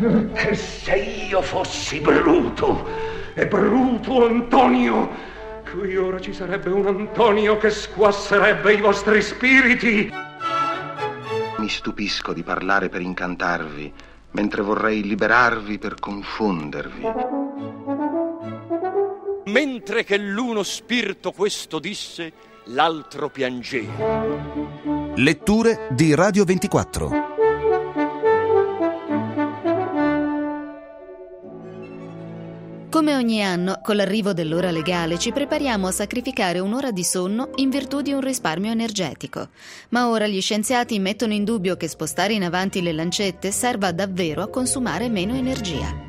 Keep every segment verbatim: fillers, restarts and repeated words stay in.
E se io fossi Bruto, e Bruto Antonio, qui ora ci sarebbe un Antonio che squasserebbe i vostri spiriti. Mi stupisco di parlare per incantarvi, mentre vorrei liberarvi per confondervi. Mentre che l'uno spirito questo disse, l'altro piangeva. Letture di Radio ventiquattro. Come ogni anno, con l'arrivo dell'ora legale ci prepariamo a sacrificare un'ora di sonno in virtù di un risparmio energetico. Ma ora gli scienziati mettono in dubbio che spostare in avanti le lancette serva davvero a consumare meno energia.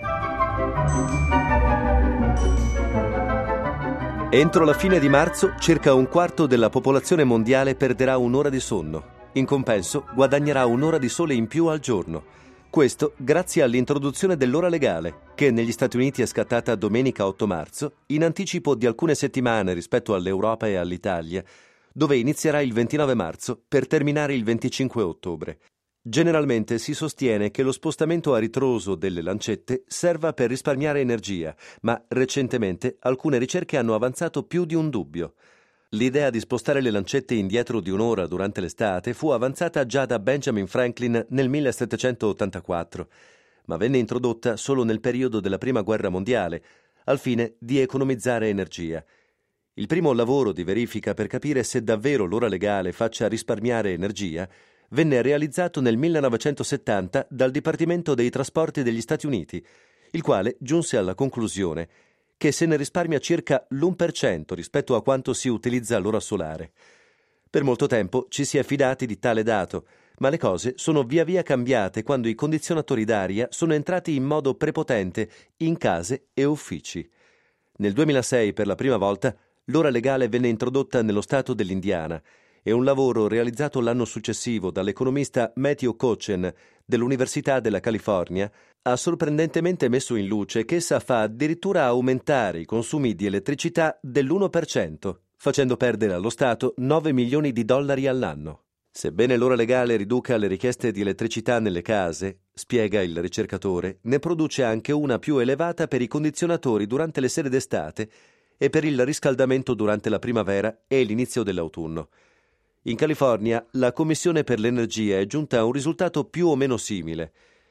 Entro la fine di marzo, circa un quarto della popolazione mondiale perderà un'ora di sonno. In compenso, guadagnerà un'ora di sole in più al giorno. Questo grazie all'introduzione dell'ora legale, che negli Stati Uniti è scattata domenica otto marzo, in anticipo di alcune settimane rispetto all'Europa e all'Italia, dove inizierà il ventinove marzo per terminare il venticinque ottobre. Generalmente si sostiene che lo spostamento a ritroso delle lancette serva per risparmiare energia, ma recentemente alcune ricerche hanno avanzato più di un dubbio. L'idea di spostare le lancette indietro di un'ora durante l'estate fu avanzata già da Benjamin Franklin nel millesettecentottantaquattro, ma venne introdotta solo nel periodo della Prima Guerra Mondiale, al fine di economizzare energia. Il primo lavoro di verifica per capire se davvero l'ora legale faccia risparmiare energia venne realizzato nel millenovecentosettanta dal Dipartimento dei Trasporti degli Stati Uniti, il quale giunse alla conclusione che se ne risparmia circa l'uno per cento rispetto a quanto si utilizza l'ora solare. Per molto tempo ci si è fidati di tale dato, ma le cose sono via via cambiate quando i condizionatori d'aria sono entrati in modo prepotente in case e uffici. Nel duemilasei, per la prima volta, l'ora legale venne introdotta nello stato dell'Indiana e un lavoro realizzato l'anno successivo dall'economista Matthew Kochen dell'Università della California ha sorprendentemente messo in luce che essa fa addirittura aumentare i consumi di elettricità dell'uno per cento, facendo perdere allo Stato nove milioni di dollari all'anno. Sebbene l'ora legale riduca le richieste di elettricità nelle case, spiega il ricercatore, ne produce anche una più elevata per i condizionatori durante le sere d'estate e per il riscaldamento durante la primavera e l'inizio dell'autunno. In California, la Commissione per l'Energia è giunta a un risultato più o meno simile.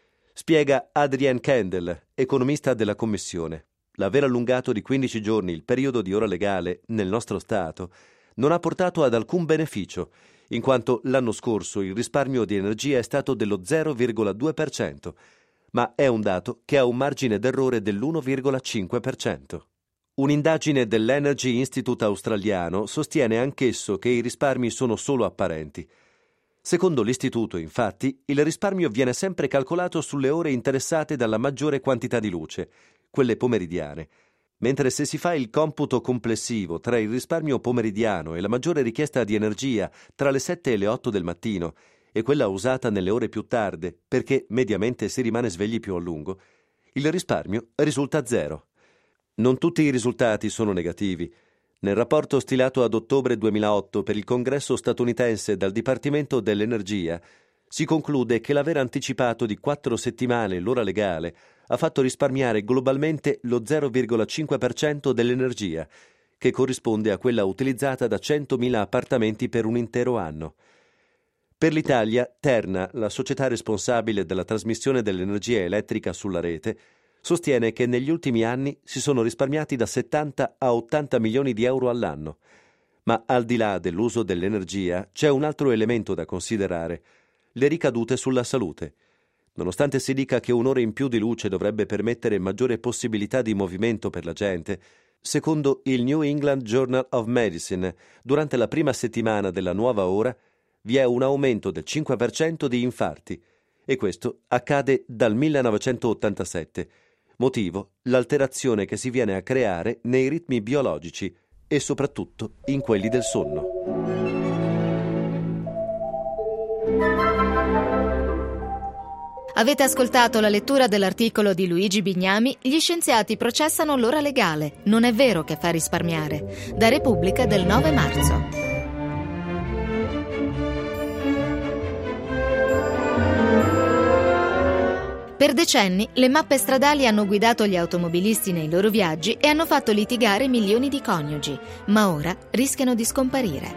Spiega Adrienne Kendall, economista della Commissione. L'aver allungato di quindici giorni il periodo di ora legale nel nostro Stato non ha portato ad alcun beneficio, in quanto l'anno scorso il risparmio di energia è stato dello zero virgola due per cento, ma è un dato che ha un margine d'errore dell'uno virgola cinque per cento. Un'indagine dell'Energy Institute australiano sostiene anch'esso che i risparmi sono solo apparenti. Secondo l'istituto, infatti, il risparmio viene sempre calcolato sulle ore interessate dalla maggiore quantità di luce, quelle pomeridiane, mentre se si fa il computo complessivo tra il risparmio pomeridiano e la maggiore richiesta di energia tra le sette e le otto del mattino e quella usata nelle ore più tarde, perché mediamente si rimane svegli più a lungo, il risparmio risulta zero. Non tutti i risultati sono negativi. Nel rapporto stilato ad ottobre duemilaotto per il Congresso statunitense dal Dipartimento dell'Energia si conclude che l'aver anticipato di quattro settimane l'ora legale ha fatto risparmiare globalmente lo zero virgola cinque per cento dell'energia, che corrisponde a quella utilizzata da centomila appartamenti per un intero anno. Per l'Italia, Terna, la società responsabile della trasmissione dell'energia elettrica sulla rete, sostiene che negli ultimi anni si sono risparmiati da settanta a ottanta milioni di euro all'anno. Ma al di là dell'uso dell'energia c'è un altro elemento da considerare: le ricadute sulla salute. Nonostante si dica che un'ora in più di luce dovrebbe permettere maggiore possibilità di movimento per la gente, secondo il New England Journal of Medicine, durante la prima settimana della nuova ora vi è un aumento del cinque per cento di infarti, e questo accade dal millenovecentottantasette. Motivo: l'alterazione che si viene a creare nei ritmi biologici e soprattutto in quelli del sonno. Avete ascoltato la lettura dell'articolo di Luigi Bignami «Gli scienziati processano l'ora legale. Non è vero che fa risparmiare», da Repubblica del nove marzo. Per decenni le mappe stradali hanno guidato gli automobilisti nei loro viaggi e hanno fatto litigare milioni di coniugi, ma ora rischiano di scomparire.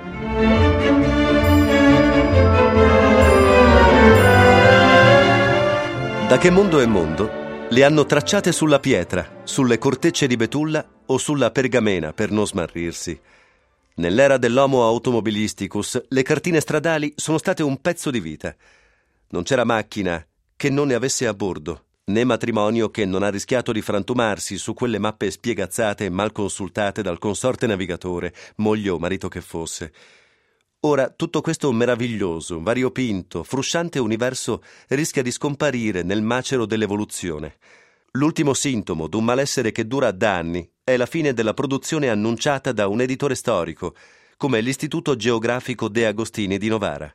Da che mondo è mondo, le hanno tracciate sulla pietra, sulle cortecce di betulla o sulla pergamena per non smarrirsi. Nell'era dell'Homo automobilisticus, le cartine stradali sono state un pezzo di vita. Non c'era macchina che non ne avesse a bordo, né matrimonio che non ha rischiato di frantumarsi su quelle mappe spiegazzate e mal consultate dal consorte navigatore, moglie o marito che fosse. Ora tutto questo meraviglioso, variopinto, frusciante universo rischia di scomparire nel macero dell'evoluzione. L'ultimo sintomo d'un malessere che dura da anni è la fine della produzione annunciata da un editore storico, come l'Istituto Geografico De Agostini di Novara.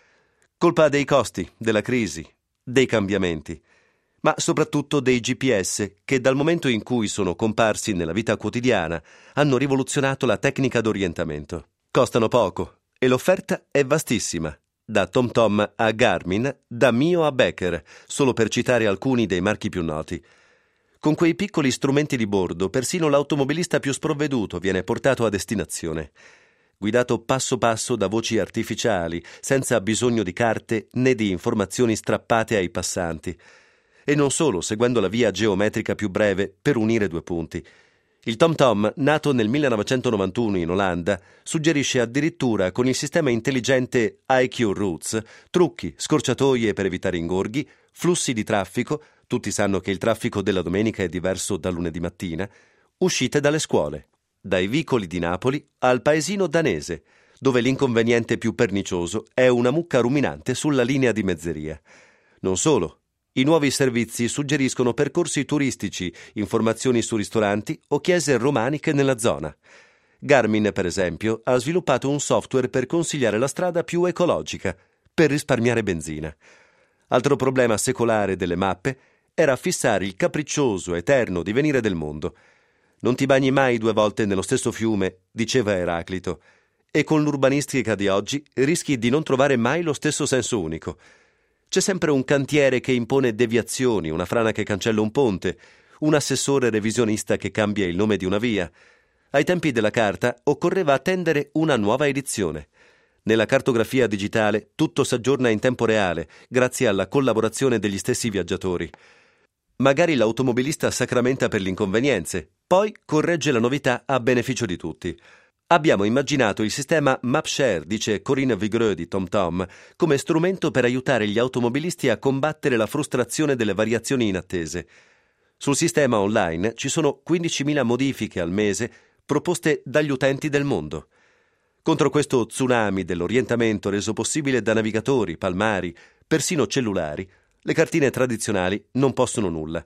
Colpa dei costi, della crisi, dei cambiamenti, ma soprattutto dei G P S che dal momento in cui sono comparsi nella vita quotidiana hanno rivoluzionato la tecnica d'orientamento. Costano poco e l'offerta è vastissima, da TomTom a Garmin, da Mio a Becker, solo per citare alcuni dei marchi più noti. Con quei piccoli strumenti di bordo, persino l'automobilista più sprovveduto viene portato a destinazione, guidato passo passo da voci artificiali, senza bisogno di carte né di informazioni strappate ai passanti. E non solo, seguendo la via geometrica più breve per unire due punti. Il TomTom, nato nel millenovecentonovantuno in Olanda, suggerisce addirittura con il sistema intelligente I Q Routes trucchi, scorciatoie per evitare ingorghi, flussi di traffico, tutti sanno che il traffico della domenica è diverso da lunedì mattina, uscite dalle scuole, dai vicoli di Napoli al paesino danese, dove l'inconveniente più pernicioso è una mucca ruminante sulla linea di mezzeria. Non solo, i nuovi servizi suggeriscono percorsi turistici, informazioni su ristoranti o chiese romaniche nella zona. Garmin, per esempio, ha sviluppato un software per consigliare la strada più ecologica, per risparmiare benzina. Altro problema secolare delle mappe era fissare il capriccioso, eterno divenire del mondo. Non ti bagni mai due volte nello stesso fiume, diceva Eraclito, e con l'urbanistica di oggi rischi di non trovare mai lo stesso senso unico. C'è sempre un cantiere che impone deviazioni, una frana che cancella un ponte, un assessore revisionista che cambia il nome di una via. Ai tempi della carta occorreva attendere una nuova edizione. Nella cartografia digitale tutto s'aggiorna in tempo reale, grazie alla collaborazione degli stessi viaggiatori. Magari l'automobilista sacramenta per le inconvenienze, poi corregge la novità a beneficio di tutti. Abbiamo immaginato il sistema MapShare, dice Corinne Vigreux di TomTom, come strumento per aiutare gli automobilisti a combattere la frustrazione delle variazioni inattese. Sul sistema online ci sono quindicimila modifiche al mese proposte dagli utenti del mondo. Contro questo tsunami dell'orientamento reso possibile da navigatori, palmari, persino cellulari, le cartine tradizionali non possono nulla.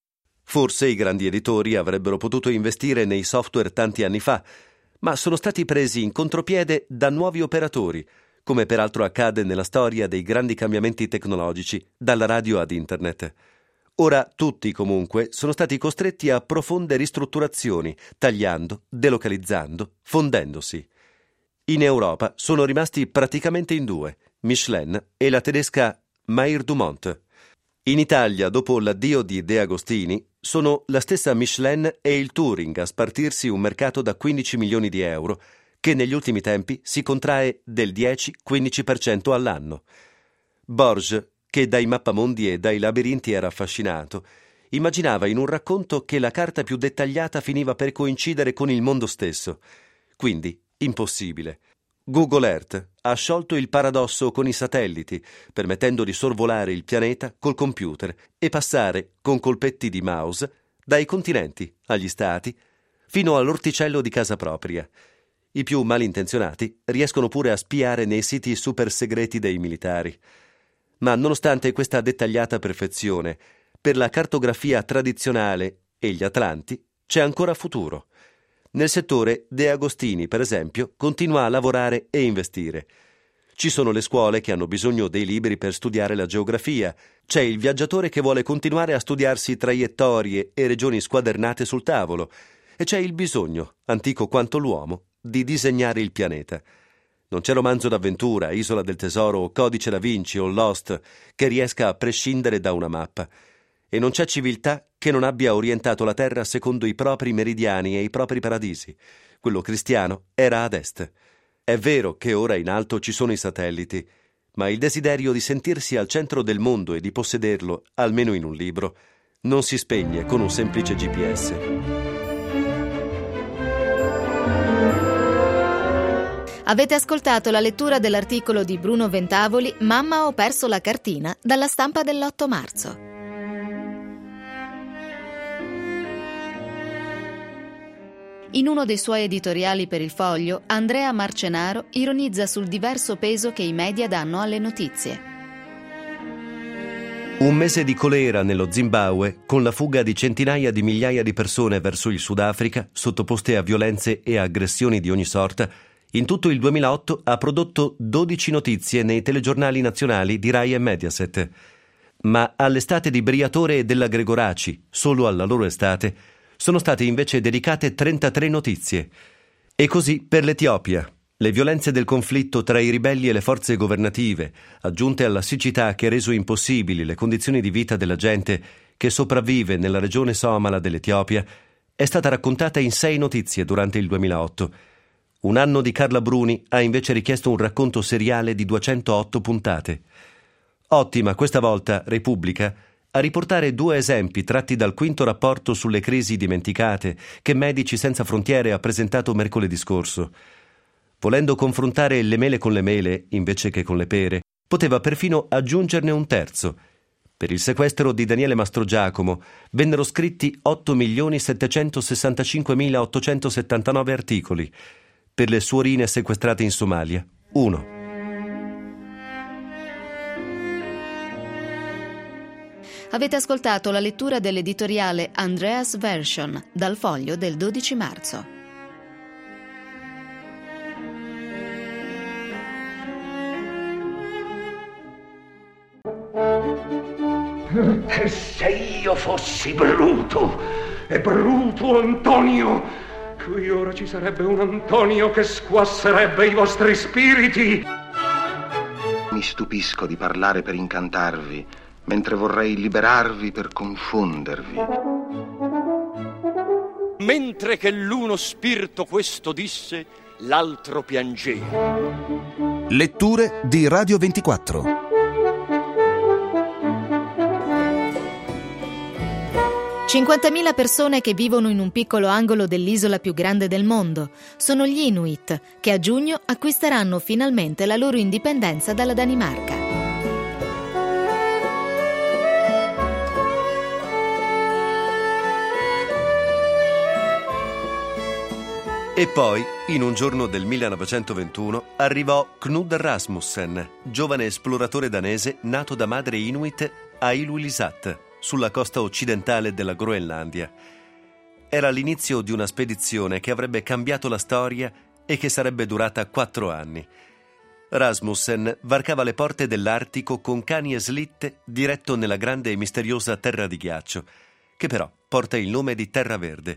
Forse i grandi editori avrebbero potuto investire nei software tanti anni fa, ma sono stati presi in contropiede da nuovi operatori, come peraltro accade nella storia dei grandi cambiamenti tecnologici, dalla radio ad internet. Ora tutti, comunque, sono stati costretti a profonde ristrutturazioni, tagliando, delocalizzando, fondendosi. In Europa sono rimasti praticamente in due, Michelin e la tedesca Meyer Dumont. In Italia, dopo l'addio di De Agostini, sono la stessa Michelin e il Touring a spartirsi un mercato da quindici milioni di euro, che negli ultimi tempi si contrae del dieci quindici per cento all'anno. Borges, che dai mappamondi e dai labirinti era affascinato, immaginava in un racconto che la carta più dettagliata finiva per coincidere con il mondo stesso. Quindi, impossibile. Google Earth ha sciolto il paradosso con i satelliti, permettendo di sorvolare il pianeta col computer e passare, con colpetti di mouse, dai continenti agli stati, fino all'orticello di casa propria. I più malintenzionati riescono pure a spiare nei siti super segreti dei militari. Ma nonostante questa dettagliata perfezione, per la cartografia tradizionale e gli atlanti c'è ancora futuro. Nel settore, De Agostini, per esempio, continua a lavorare e investire. Ci sono le scuole che hanno bisogno dei libri per studiare la geografia, c'è il viaggiatore che vuole continuare a studiarsi traiettorie e regioni squadernate sul tavolo, e c'è il bisogno, antico quanto l'uomo, di disegnare il pianeta. Non c'è romanzo d'avventura, Isola del Tesoro, Codice da Vinci o Lost che riesca a prescindere da una mappa. e non c'è civiltà che non abbia orientato la terra secondo i propri meridiani e i propri paradisi. Quello cristiano era ad est. È vero che ora in alto ci sono i satelliti, ma il desiderio di sentirsi al centro del mondo e di possederlo, almeno in un libro, non si spegne con un semplice G P S. Avete ascoltato la lettura dell'articolo di Bruno Ventavoli Mamma ho perso la cartina dalla Stampa dell'otto marzo. In uno dei suoi editoriali per il Foglio, Andrea Marcenaro ironizza sul diverso peso che i media danno alle notizie. Un mese di colera nello Zimbabwe, con la fuga di centinaia di migliaia di persone verso il Sudafrica, sottoposte a violenze e aggressioni di ogni sorta, in tutto il duemilaotto ha prodotto dodici notizie nei telegiornali nazionali di Rai e Mediaset. Ma all'estate di Briatore e della Gregoraci, solo alla loro estate, sono state invece dedicate trentatré notizie. E così per l'Etiopia. Le violenze del conflitto tra i ribelli e le forze governative, aggiunte alla siccità che ha reso impossibili le condizioni di vita della gente che sopravvive nella regione somala dell'Etiopia, è stata raccontata in sei notizie durante il duemilaotto. Un anno di Carla Bruni ha invece richiesto un racconto seriale di duecentootto puntate. Ottima questa volta Repubblica a riportare due esempi tratti dal quinto rapporto sulle crisi dimenticate che Medici Senza Frontiere ha presentato mercoledì scorso. Volendo confrontare le mele con le mele invece che con le pere, poteva perfino aggiungerne un terzo. Per il sequestro di Daniele Mastrogiacomo vennero scritti otto milioni settecentosessantacinquemilaottocentosettantanove articoli. Per le suorine sequestrate in Somalia, uno. Avete ascoltato la lettura dell'editoriale Andreas Version dal Foglio del dodici marzo. E se io fossi Bruto, e Bruto Antonio, qui ora ci sarebbe un Antonio che squasserebbe i vostri spiriti. Mi stupisco di parlare per incantarvi, mentre vorrei liberarvi per confondervi. Mentre che l'uno spirito questo disse, l'altro piangeva. Letture di Radio ventiquattro. cinquantamila persone che vivono in un piccolo angolo dell'isola più grande del mondo. Sono gli Inuit, che a giugno acquisteranno finalmente la loro indipendenza dalla Danimarca. E poi, in un giorno del millenovecentoventuno, arrivò Knud Rasmussen, giovane esploratore danese nato da madre Inuit a Ilulissat, sulla costa occidentale della Groenlandia. Era l'inizio di una spedizione che avrebbe cambiato la storia e che sarebbe durata quattro anni. Rasmussen varcava le porte dell'Artico con cani e slitte diretto nella grande e misteriosa terra di ghiaccio, che però porta il nome di Terra Verde.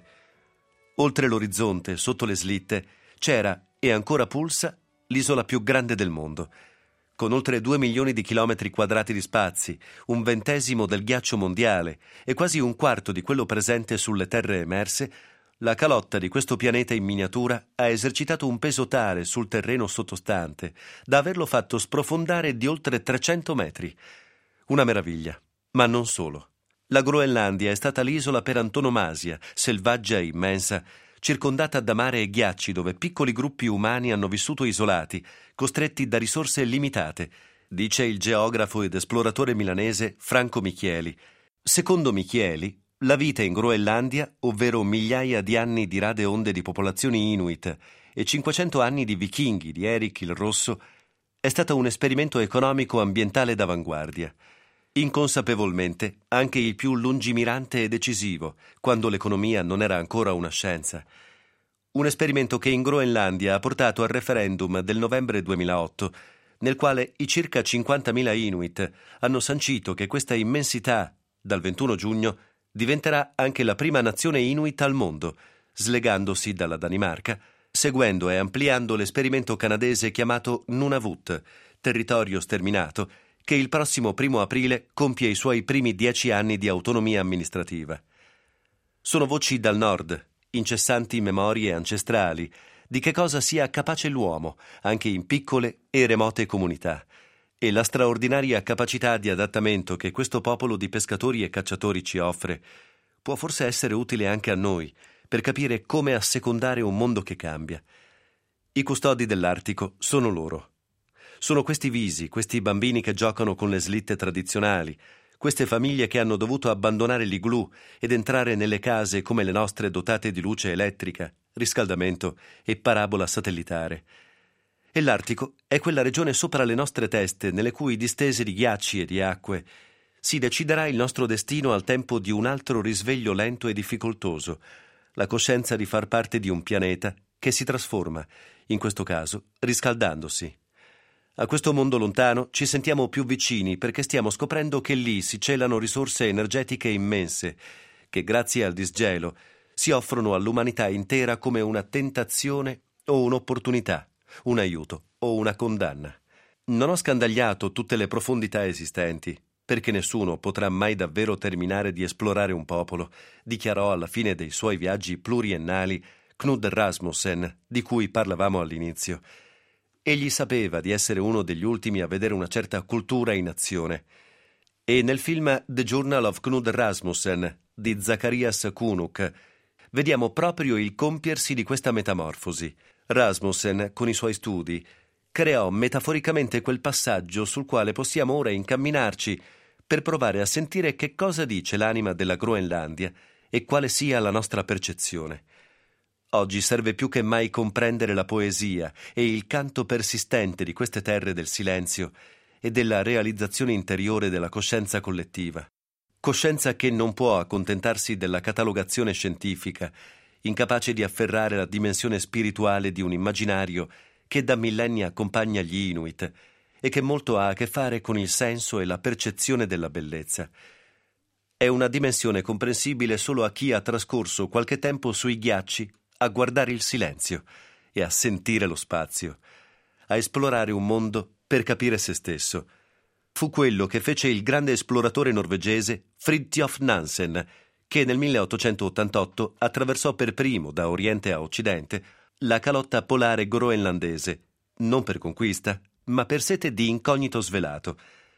Oltre l'orizzonte, sotto le slitte, c'era, e ancora pulsa, l'isola più grande del mondo. Con oltre due milioni di chilometri quadrati di spazi, un ventesimo del ghiaccio mondiale e quasi un quarto di quello presente sulle terre emerse, la calotta di questo pianeta in miniatura ha esercitato un peso tale sul terreno sottostante da averlo fatto sprofondare di oltre trecento metri. Una meraviglia, ma non solo. La Groenlandia è stata l'isola per antonomasia, selvaggia e immensa, circondata da mare e ghiacci dove piccoli gruppi umani hanno vissuto isolati, costretti da risorse limitate, dice il geografo ed esploratore milanese Franco Michieli. Secondo Michieli, la vita in Groenlandia, ovvero migliaia di anni di rade onde di popolazioni Inuit e cinquecento anni di vichinghi di Erik il Rosso, è stata un esperimento economico ambientale d'avanguardia. Inconsapevolmente, anche il più lungimirante e decisivo, quando l'economia non era ancora una scienza. Un esperimento che in Groenlandia ha portato al referendum del novembre duemilaotto, nel quale i circa cinquantamila Inuit hanno sancito che questa immensità, dal ventuno giugno, diventerà anche la prima nazione Inuit al mondo, slegandosi dalla Danimarca, seguendo e ampliando l'esperimento canadese chiamato Nunavut, territorio sterminato, che il prossimo primo aprile compie i suoi primi dieci anni di autonomia amministrativa. Sono voci dal nord, incessanti memorie ancestrali di che cosa sia capace l'uomo, anche in piccole e remote comunità, e la straordinaria capacità di adattamento che questo popolo di pescatori e cacciatori ci offre può forse essere utile anche a noi per capire come assecondare un mondo che cambia. I custodi dell'Artico sono loro. Sono questi visi, questi bambini che giocano con le slitte tradizionali, queste famiglie che hanno dovuto abbandonare l'igloo ed entrare nelle case come le nostre dotate di luce elettrica, riscaldamento e parabola satellitare. E l'Artico è quella regione sopra le nostre teste nelle cui distese di ghiacci e di acque si deciderà il nostro destino al tempo di un altro risveglio lento e difficoltoso, la coscienza di far parte di un pianeta che si trasforma, in questo caso riscaldandosi. A questo mondo lontano ci sentiamo più vicini perché stiamo scoprendo che lì si celano risorse energetiche immense che, grazie al disgelo, si offrono all'umanità intera come una tentazione o un'opportunità, un aiuto o una condanna. Non ho scandagliato tutte le profondità esistenti, perché nessuno potrà mai davvero terminare di esplorare un popolo, dichiarò alla fine dei suoi viaggi pluriennali Knud Rasmussen, di cui parlavamo all'inizio. Egli sapeva di essere uno degli ultimi a vedere una certa cultura in azione. E nel film The Journal of Knud Rasmussen di Zacharias Kunuk vediamo proprio il compiersi di questa metamorfosi. Rasmussen, con i suoi studi, creò metaforicamente quel passaggio sul quale possiamo ora incamminarci per provare a sentire che cosa dice l'anima della Groenlandia e quale sia la nostra percezione. Oggi serve più che mai comprendere la poesia e il canto persistente di queste terre del silenzio e della realizzazione interiore della coscienza collettiva. Coscienza che non può accontentarsi della catalogazione scientifica, incapace di afferrare la dimensione spirituale di un immaginario che da millenni accompagna gli Inuit e che molto ha a che fare con il senso e la percezione della bellezza. È una dimensione comprensibile solo a chi ha trascorso qualche tempo sui ghiacci a guardare il silenzio e a sentire lo spazio, a esplorare un mondo per capire se stesso. Fu quello che fece il grande esploratore norvegese Fridtjof Nansen, che nel milleottocentottantotto attraversò per primo, da oriente a occidente, la calotta polare groenlandese, non per conquista, ma per sete di incognito svelato.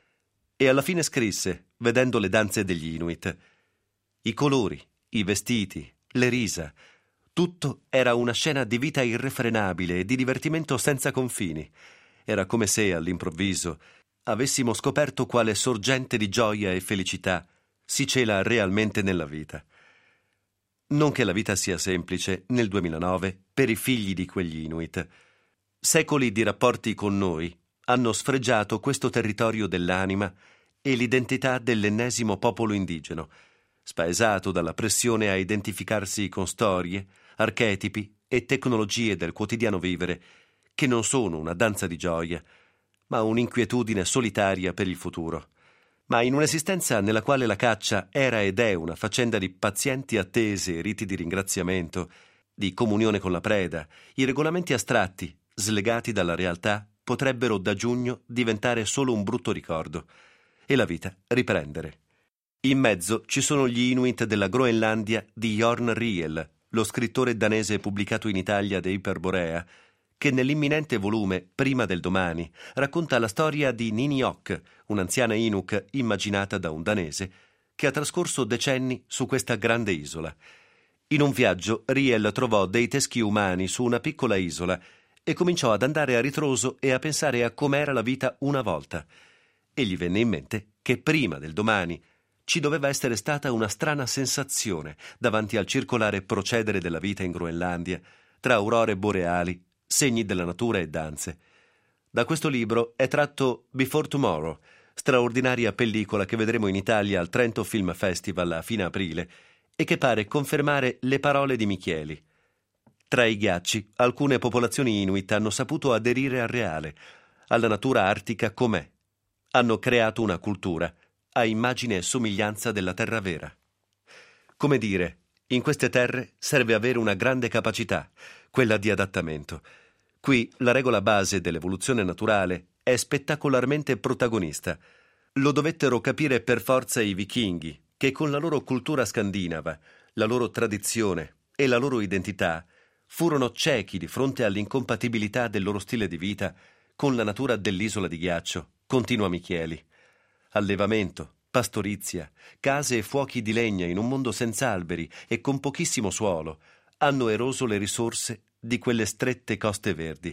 E alla fine scrisse, vedendo le danze degli Inuit: i colori, i vestiti, le risa, tutto era una scena di vita irrefrenabile e di divertimento senza confini. Era come se, all'improvviso, avessimo scoperto quale sorgente di gioia e felicità si cela realmente nella vita. Non che la vita sia semplice, nel duemilanove, per i figli di quegli Inuit. Secoli di rapporti con noi hanno sfregiato questo territorio dell'anima e l'identità dell'ennesimo popolo indigeno, spaesato dalla pressione a identificarsi con storie, archetipi e tecnologie del quotidiano vivere che non sono una danza di gioia, ma un'inquietudine solitaria per il futuro. Ma in un'esistenza nella quale la caccia era ed è una faccenda di pazienti attese e riti di ringraziamento, di comunione con la preda, i regolamenti astratti, slegati dalla realtà, potrebbero da giugno diventare solo un brutto ricordo e la vita riprendere. In mezzo ci sono gli Inuit della Groenlandia di Jorn Riel, lo scrittore danese pubblicato in Italia da Iperborea, che nell'imminente volume Prima del domani racconta la storia di Niniok, un'anziana Inuk immaginata da un danese, che ha trascorso decenni su questa grande isola. In un viaggio Riel trovò dei teschi umani su una piccola isola e cominciò ad andare a ritroso e a pensare a com'era la vita una volta. E gli venne in mente che prima del domani ci doveva essere stata una strana sensazione davanti al circolare procedere della vita in Groenlandia, tra aurore boreali, segni della natura e danze. Da questo libro è tratto Before Tomorrow, straordinaria pellicola che vedremo in Italia al Trento Film Festival a fine aprile e che pare confermare le parole di Michieli. Tra i ghiacci, alcune popolazioni Inuit hanno saputo aderire al reale, alla natura artica com'è. Hanno creato una cultura a immagine e somiglianza della terra vera. Come dire, in queste terre serve avere una grande capacità, quella di adattamento. Qui la regola base dell'evoluzione naturale è spettacolarmente protagonista. Lo dovettero capire per forza i vichinghi, che con la loro cultura scandinava, la loro tradizione e la loro identità furono ciechi di fronte all'incompatibilità del loro stile di vita con la natura dell'isola di ghiaccio, continua Michieli. Allevamento, pastorizia, case e fuochi di legna in un mondo senza alberi e con pochissimo suolo hanno eroso le risorse di quelle strette coste verdi.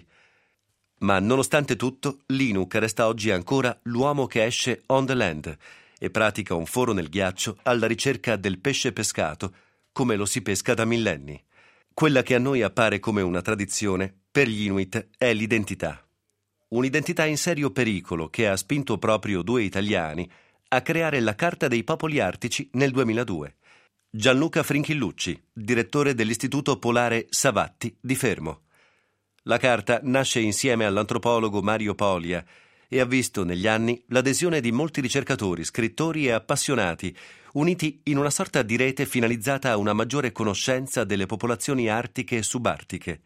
Ma nonostante tutto, l'Inuk resta oggi ancora l'uomo che esce on the land e pratica un foro nel ghiaccio alla ricerca del pesce pescato come lo si pesca da millenni. Quella che a noi appare come una tradizione, per gli Inuit è l'identità. Un'identità in serio pericolo che ha spinto proprio due italiani a creare la Carta dei Popoli Artici nel duemiladue. Gianluca Frinchillucci, direttore dell'Istituto Polare Savatti di Fermo. La carta nasce insieme all'antropologo Mario Polia e ha visto negli anni l'adesione di molti ricercatori, scrittori e appassionati, uniti in una sorta di rete finalizzata a una maggiore conoscenza delle popolazioni artiche e subartiche.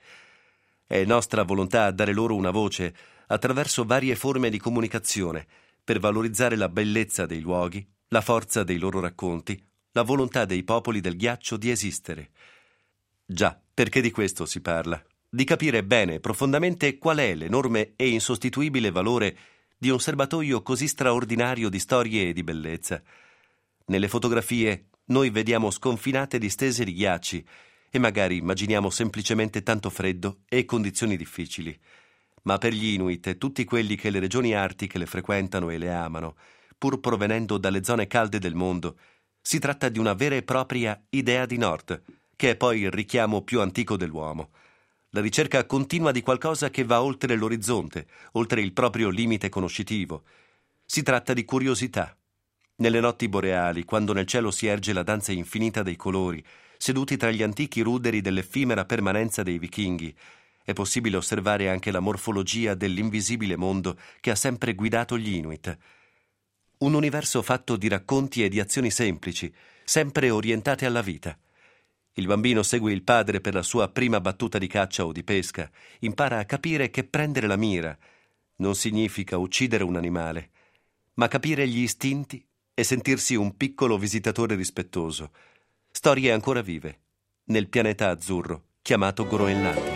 È nostra volontà dare loro una voce attraverso varie forme di comunicazione per valorizzare la bellezza dei luoghi, la forza dei loro racconti, la volontà dei popoli del ghiaccio di esistere. Già, perché di questo si parla. Di capire bene e profondamente qual è l'enorme e insostituibile valore di un serbatoio così straordinario di storie e di bellezza. Nelle fotografie noi vediamo sconfinate distese di ghiacci e magari immaginiamo semplicemente tanto freddo e condizioni difficili. Ma per gli Inuit e tutti quelli che le regioni artiche le frequentano e le amano, pur provenendo dalle zone calde del mondo, si tratta di una vera e propria idea di nord, che è poi il richiamo più antico dell'uomo. La ricerca continua di qualcosa che va oltre l'orizzonte, oltre il proprio limite conoscitivo. Si tratta di curiosità. Nelle notti boreali, quando nel cielo si erge la danza infinita dei colori, seduti tra gli antichi ruderi dell'effimera permanenza dei vichinghi, è possibile osservare anche la morfologia dell'invisibile mondo che ha sempre guidato gli Inuit. Un universo fatto di racconti e di azioni semplici, sempre orientate alla vita. Il bambino segue il padre per la sua prima battuta di caccia o di pesca, impara a capire che prendere la mira non significa uccidere un animale, ma capire gli istinti e sentirsi un piccolo visitatore rispettoso. Storie ancora vive, nel pianeta azzurro chiamato Groenlandia.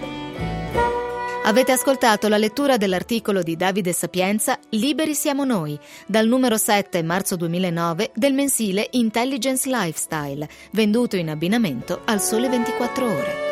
Avete ascoltato la lettura dell'articolo di Davide Sapienza Liberi siamo noi, dal numero sette marzo duemilanove del mensile Intelligence Lifestyle, venduto in abbinamento al Sole ventiquattro Ore.